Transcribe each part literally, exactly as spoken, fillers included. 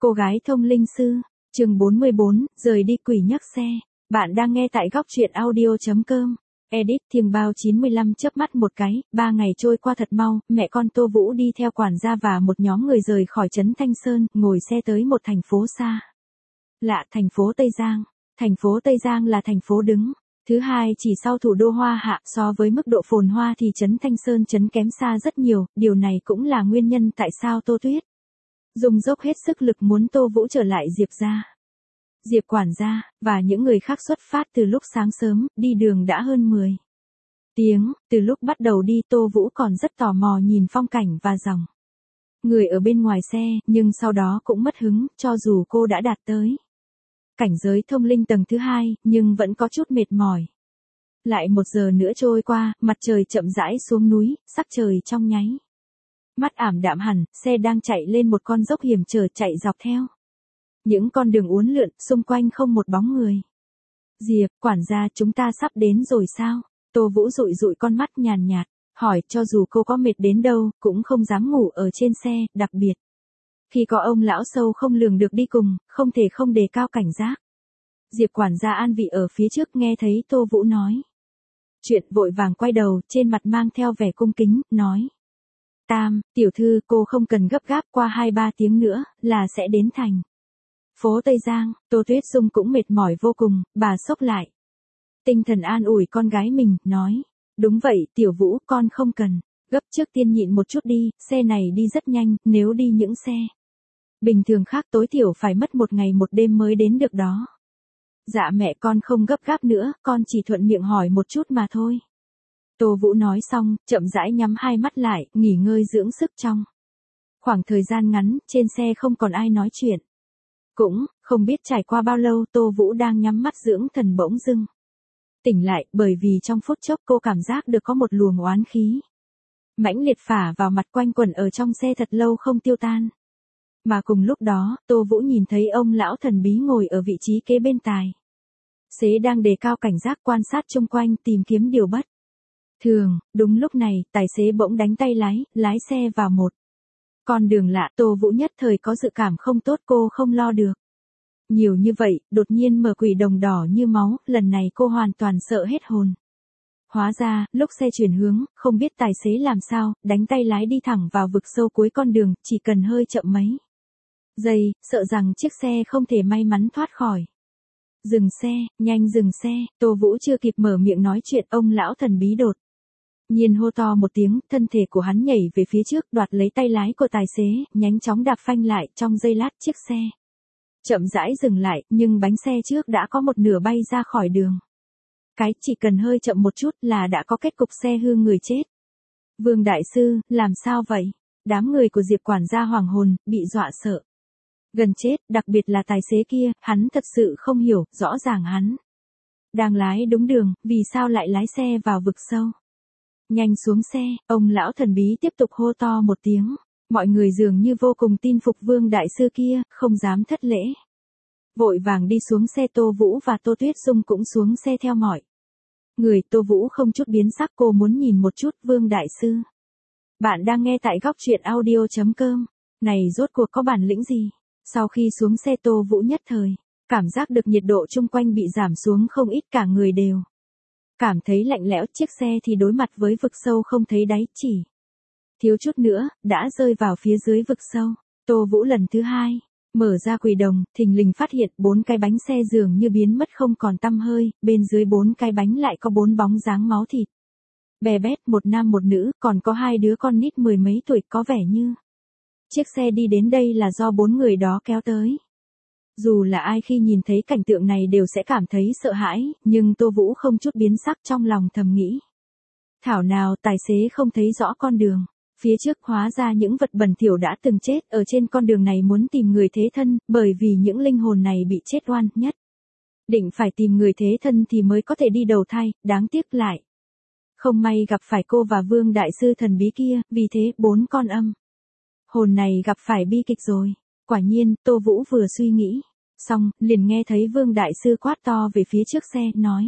Cô gái thông linh sư, chương bốn mươi bốn, rời đi quỷ nhắc xe. Bạn đang nghe tại góc truyện audio.com. Edit Thiềng Bao chín mươi lăm chớp mắt một cái, ba ngày trôi qua thật mau, mẹ con Tô Vũ đi theo quản gia và một nhóm người rời khỏi trấn Thanh Sơn, ngồi xe tới một thành phố xa. Lạ, thành phố Tây Giang. Thành phố Tây Giang là thành phố đứng thứ hai chỉ sau thủ đô Hoa Hạ, so với mức độ phồn hoa thì trấn Thanh Sơn trấn kém xa rất nhiều, điều này cũng là nguyên nhân tại sao Tô Tuyết dùng dốc hết sức lực muốn Tô Vũ trở lại Diệp gia. Diệp quản gia, và những người khác xuất phát từ lúc sáng sớm, đi đường đã hơn mười tiếng, từ lúc bắt đầu đi Tô Vũ còn rất tò mò nhìn phong cảnh và dòng người ở bên ngoài xe, nhưng sau đó cũng mất hứng, cho dù cô đã đạt tới cảnh giới thông linh tầng thứ hai, nhưng vẫn có chút mệt mỏi. Lại một giờ nữa trôi qua, mặt trời chậm rãi xuống núi, sắc trời trong nháy mắt ảm đạm hẳn, xe đang chạy lên một con dốc hiểm trở chạy dọc theo những con đường uốn lượn, xung quanh không một bóng người. Diệp, quản gia, chúng ta sắp đến rồi sao? Tô Vũ dụi dụi con mắt nhàn nhạt, hỏi, cho dù cô có mệt đến đâu, cũng không dám ngủ ở trên xe, đặc biệt khi có ông lão sâu không lường được đi cùng, không thể không đề cao cảnh giác. Diệp quản gia an vị ở phía trước nghe thấy Tô Vũ nói chuyện, vội vàng quay đầu, trên mặt mang theo vẻ cung kính, nói: Tam, tiểu thư, cô không cần gấp gáp, qua hai ba tiếng nữa, là sẽ đến thành phố Tây Giang. Tô Tuyết Dung cũng mệt mỏi vô cùng, bà xốc lại tinh thần an ủi con gái mình, nói: Đúng vậy, tiểu Vũ, con không cần gấp, trước tiên nhịn một chút đi, xe này đi rất nhanh, nếu đi những xe bình thường khác tối thiểu phải mất một ngày một đêm mới đến được đó. Dạ mẹ, con không gấp gáp nữa, con chỉ thuận miệng hỏi một chút mà thôi. Tô Vũ nói xong, chậm rãi nhắm hai mắt lại, nghỉ ngơi dưỡng sức. Trong khoảng thời gian ngắn, trên xe không còn ai nói chuyện. Cũng không biết trải qua bao lâu, Tô Vũ đang nhắm mắt dưỡng thần bỗng dưng tỉnh lại, bởi vì trong phút chốc cô cảm giác được có một luồng oán khí mãnh liệt phả vào mặt, quanh quẩn ở trong xe thật lâu không tiêu tan. Mà cùng lúc đó, Tô Vũ nhìn thấy ông lão thần bí ngồi ở vị trí kế bên tài xế đang đề cao cảnh giác quan sát chung quanh, tìm kiếm điều bất thường. Đúng lúc này, tài xế bỗng đánh tay lái, lái xe vào một con đường lạ. Tô Vũ nhất thời có dự cảm không tốt, cô không lo được nhiều như vậy, đột nhiên mở quỷ đồng đỏ như máu, lần này cô hoàn toàn sợ hết hồn. Hóa ra, lúc xe chuyển hướng, không biết tài xế làm sao, đánh tay lái đi thẳng vào vực sâu cuối con đường, chỉ cần hơi chậm mấy giây, sợ rằng chiếc xe không thể may mắn thoát khỏi. Dừng xe, nhanh dừng xe. Tô Vũ chưa kịp mở miệng nói chuyện, ông lão thần bí đột nhiên hô to một tiếng, thân thể của hắn nhảy về phía trước, đoạt lấy tay lái của tài xế, nhanh chóng đạp phanh lại. Trong giây lát, chiếc xe chậm rãi dừng lại, nhưng bánh xe trước đã có một nửa bay ra khỏi đường. Cái chỉ cần hơi chậm một chút là đã có kết cục xe hư người chết. Vương đại sư, làm sao vậy? Đám người của Diệp quản gia hoàng hồn, bị dọa sợ gần chết, đặc biệt là tài xế kia, hắn thật sự không hiểu, rõ ràng hắn đang lái đúng đường, vì sao lại lái xe vào vực sâu. Nhanh xuống xe, ông lão thần bí tiếp tục hô to một tiếng. Mọi người dường như vô cùng tin phục Vương đại sư kia, không dám thất lễ. Vội vàng đi xuống xe. Tô Vũ và Tô Tuyết Dung cũng xuống xe theo mọi người. Tô Vũ không chút biến sắc, cô muốn nhìn một chút Vương đại sư. Bạn đang nghe tại góc truyện audio.com. Này rốt cuộc có bản lĩnh gì? Sau khi xuống xe, Tô Vũ nhất thời cảm giác được nhiệt độ chung quanh bị giảm xuống không ít, cả người đều cảm thấy lạnh lẽo. Chiếc xe thì đối mặt với vực sâu không thấy đáy, chỉ thiếu chút nữa đã rơi vào phía dưới vực sâu. Tô Vũ lần thứ hai mở ra quỷ đồng, thình lình phát hiện bốn cái bánh xe dường như biến mất không còn tăm hơi, bên dưới bốn cái bánh lại có bốn bóng dáng máu thịt bè bét, một nam một nữ, còn có hai đứa con nít mười mấy tuổi, có vẻ như chiếc xe đi đến đây là do bốn người đó kéo tới. Dù là ai khi nhìn thấy cảnh tượng này đều sẽ cảm thấy sợ hãi, nhưng Tô Vũ không chút biến sắc, trong lòng thầm nghĩ: thảo nào tài xế không thấy rõ con đường phía trước, hóa ra những vật bẩn thỉu đã từng chết ở trên con đường này muốn tìm người thế thân, bởi vì những linh hồn này bị chết oan, nhất định phải tìm người thế thân thì mới có thể đi đầu thai, đáng tiếc lại không may gặp phải cô và Vương đại sư thần bí kia, vì thế bốn con âm hồn này gặp phải bi kịch rồi. Quả nhiên, Tô Vũ vừa suy nghĩ xong, liền nghe thấy Vương đại sư quát to về phía trước xe, nói: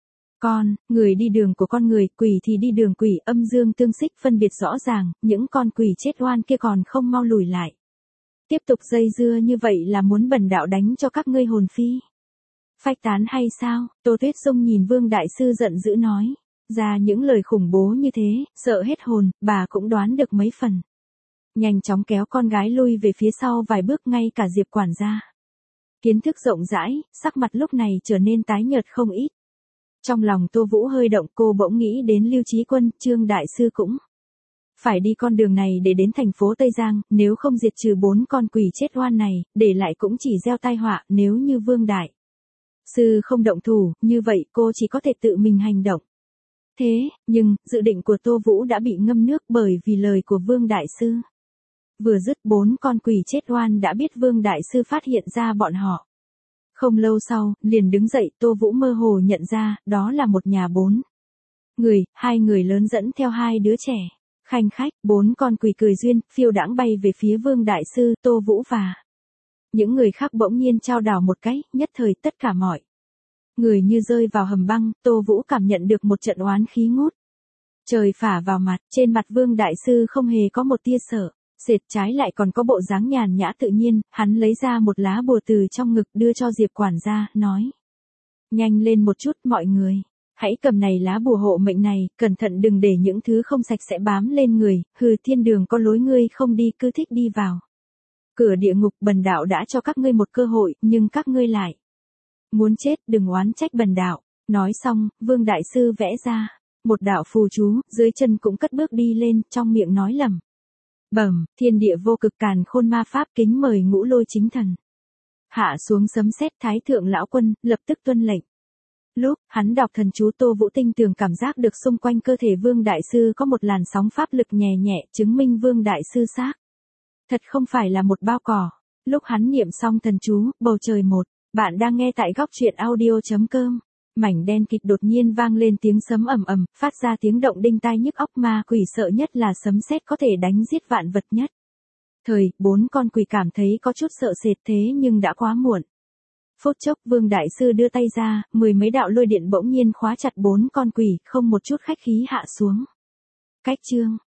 Con, người đi đường của con người, quỷ thì đi đường quỷ, âm dương tương xích phân biệt rõ ràng, những con quỷ chết oan kia còn không mau lùi lại. Tiếp tục dây dưa như vậy là muốn bần đạo đánh cho các ngươi hồn phi phách tán hay sao? Tô Tuyết Dung nhìn Vương Đại Sư giận dữ nói. Ra những lời khủng bố như thế, sợ hết hồn, bà cũng đoán được mấy phần. Nhanh chóng kéo con gái lui về phía sau vài bước, ngay cả Diệp quản gia. Kiến thức rộng rãi, sắc mặt lúc này trở nên tái nhợt không ít. Trong lòng Tô Vũ hơi động, cô bỗng nghĩ đến Lưu Chí Quân, Trương Đại Sư cũng phải đi con đường này để đến thành phố Tây Giang, nếu không diệt trừ bốn con quỷ chết oan này, để lại cũng chỉ gieo tai họa. Nếu như Vương Đại Sư không động thủ, như vậy cô chỉ có thể tự mình hành động. Thế, nhưng, dự định của Tô Vũ đã bị ngâm nước bởi vì lời của Vương Đại Sư. Vừa dứt, bốn con quỷ chết oan đã biết Vương Đại Sư phát hiện ra bọn họ. Không lâu sau, liền đứng dậy, Tô Vũ mơ hồ nhận ra, đó là một nhà bốn người, hai người lớn dẫn theo hai đứa trẻ. Khanh khách, bốn con quỷ cười duyên, phiêu đãng bay về phía Vương Đại Sư, Tô Vũ và những người khác bỗng nhiên chao đảo một cái, nhất thời tất cả mọi người như rơi vào hầm băng. Tô Vũ cảm nhận được một trận oán khí ngút trời phả vào mặt, trên mặt Vương Đại Sư không hề có một tia sợ sệt, trái lại còn có bộ dáng nhàn nhã tự nhiên. Hắn lấy ra một lá bùa từ trong ngực đưa cho Diệp quản gia, nói. Nhanh lên một chút mọi người, hãy cầm này lá bùa hộ mệnh này, cẩn thận đừng để những thứ không sạch sẽ bám lên người. Hừ, thiên đường có lối ngươi không đi, cứ thích đi vào cửa địa ngục. Bần đạo đã cho các ngươi một cơ hội, nhưng các ngươi lại muốn chết, đừng oán trách bần đạo. Nói xong, Vương Đại Sư vẽ ra một đạo phù chú, dưới chân cũng cất bước đi lên, trong miệng nói lẩm bẩm, thiên địa vô cực càn khôn ma pháp, kính mời Ngũ Lôi chính thần. Hạ xuống sấm sét, Thái thượng lão quân lập tức tuân lệnh. Lúc hắn đọc thần chú, Tô Vũ tinh tường cảm giác được xung quanh cơ thể Vương Đại Sư có một làn sóng pháp lực nhẹ nhẹ, chứng minh Vương Đại Sư xác thật không phải là một bao cỏ. Lúc hắn niệm xong thần chú, bầu trời một. Bạn đang nghe tại góc truyện audio.com. Mảnh đen kịt đột nhiên vang lên tiếng sấm ầm ầm, phát ra tiếng động đinh tai nhức óc. Ma quỷ sợ nhất là sấm sét có thể đánh giết vạn vật nhất. Thời, bốn con quỷ cảm thấy có chút sợ sệt, thế nhưng đã quá muộn. Phút chốc, Vương Đại Sư đưa tay ra, mười mấy đạo lôi điện bỗng nhiên khóa chặt bốn con quỷ, không một chút khách khí hạ xuống. Cách chương